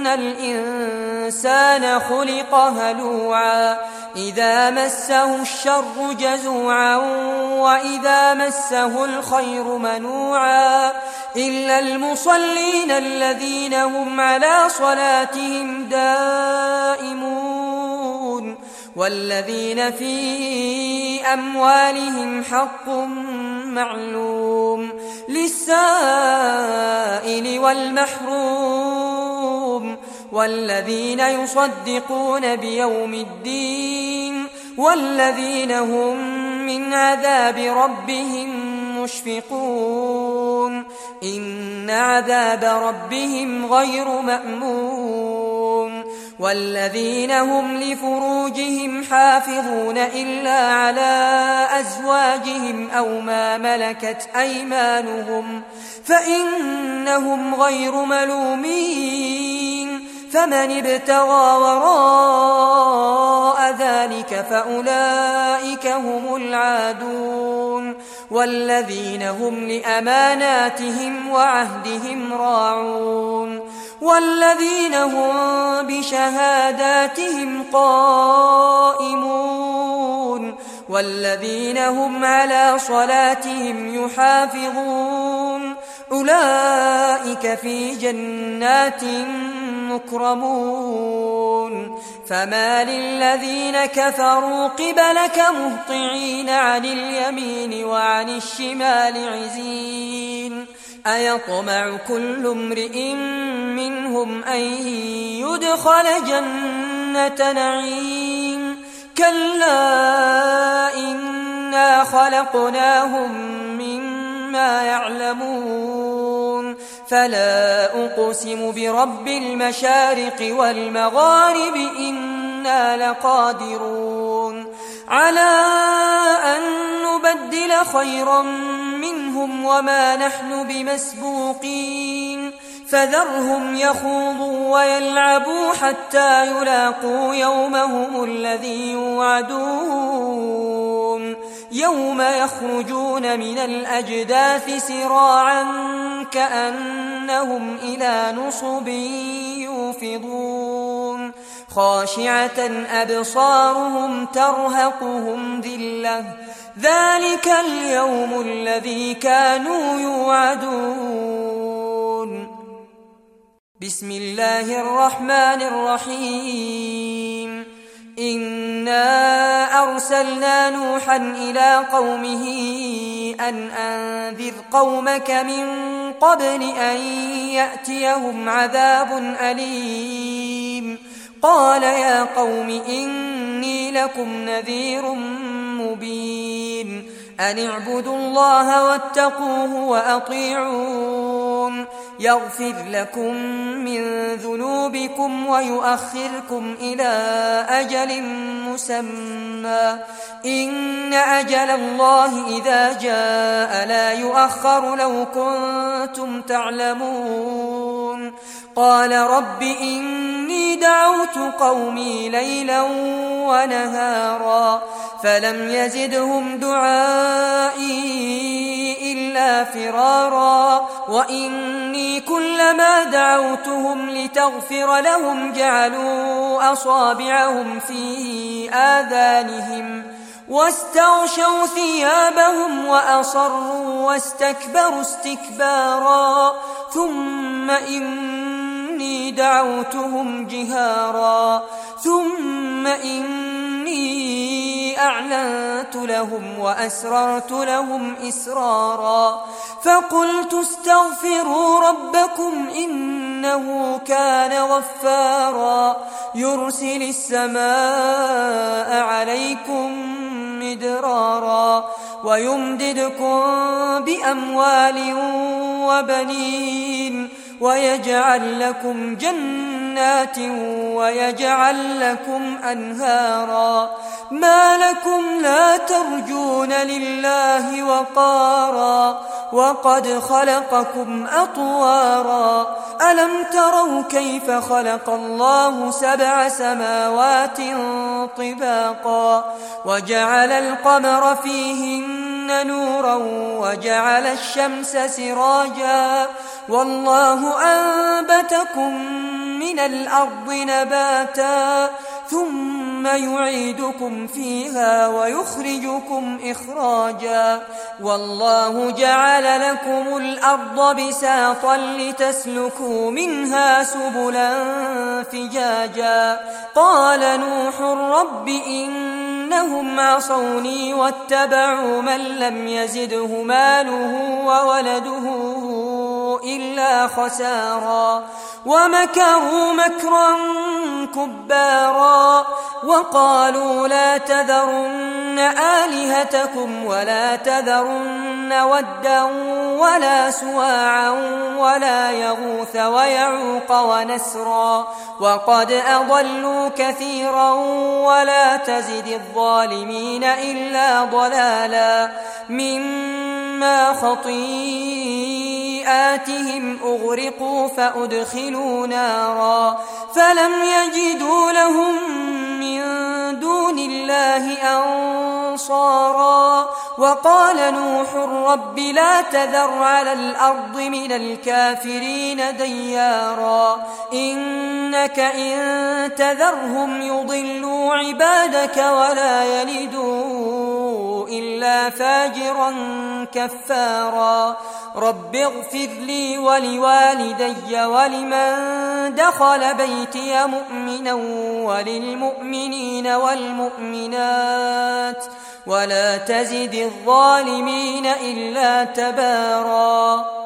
الإنسان خلق هلوعا إذا مسه الشر جزوعا وإذا مسه الخير منوعا إلا المصلين الذين هم على صلاتهم دائمون والذين في أموالهم حق معلوم للسائل والمحروم والذين يصدقون بيوم الدين والذين هم من عذاب ربهم مشفقون إن عذاب ربهم غير مأمون والذين هم لفروجهم حافظون إلا على أزواجهم أو ما ملكت أيمانهم فإنهم غير ملومين فمن ابتغى وراء ذلك فأولئك هم العادون والذين هم لأماناتهم وعهدهم راعون والذين هم بشهاداتهم قائمون والذين هم على صلاتهم يحافظون أولئك في جنات مكرمون فما للذين كفروا قبلك مهطعين عن اليمين وعن الشمال عزين أيطمع كل امرئ منهم أن يدخل جنة نعيم كلا إنا خلقناهم مما يعلمون فلا أقسم برب المشارق والمغارب إنا لقادرون على أن نبدل خيرا منهم وما نحن بمسبوقين فذرهم يخوضوا ويلعبوا حتى يلاقوا يومهم الذي يوعدون يوم يخرجون من الأجداث سراعا كأنهم إلى نصب يوفضون خاشعة أبصارهم ترهقهم ذلة ذلك اليوم الذي كانوا يوعدون بسم الله الرحمن الرحيم إنا أرسلنا نوحا إلى قومه أن أنذر قومك من قبل أن يأتيهم عذاب أليم قال يا قوم إني لكم نذير مبين أن اعبدوا الله واتقوه وأطيعون يغفر لكم من ذنوبكم ويؤخركم إلى أجل مسمى إن أجل الله إذا جاء لا يؤخر لو كنتم تعلمون قال رب إني دعوت قومي ليلا ونهارا فلم يزدهم دعائي إلا فرارا وإني كلما دعوتهم لتغفر لهم جعلوا أصابعهم في آذانهم واستغشوا ثيابهم وأصروا واستكبروا استكبارا ثم إني دعوتهم جهارا ثم إني أعلنت لهم وأسررت لهم إسرارا فقلت استغفروا ربكم إنه كان غفارا يرسل السماء عليكم مدرارا ويمددكم بأموال وبنين ويجعل لكم جنات ويجعل لكم أنهارا ما لكم لا ترجون لله وقارا وقد خلقكم أطوارا ألم تروا كيف خلق الله 7 سماوات طباقا وجعل القمر فيهن نورا وجعل الشمس سراجا والله أنبتكم من الأرض نباتا ثم يعيدكم فيها ويخرجكم إخراجا والله جعل لكم الأرض بساطا لتسلكوا منها سبلا فجاجا قال نوح رب إنهم عصوني واتبعوا من لم يزده ماله وولده إلا خسارا ومكروا مكرا كبارا وقالوا لا تذرن آلهتكم ولا تذرن ودا ولا سواعا ولا يغوث ويعوق ونسرا وقد أضلوا كثيرا ولا تزد الظالمين إلا ضلالا مما خطيئاتهم أغرقوا فأدخلوا نارا فلم يجدوا لهم من دون الله أنصارا وقال نوح رب لا تذر على الأرض من الكافرين ديارا إنك إن تذرهم يضلوا عبادك ولا يلدوا إلا فاجرا كفارا رب اغفر لي ولوالدي ولمن دخل بيتي مؤمنا وللمؤمنين والمؤمنات ولا تزد الظالمين إلا تبارا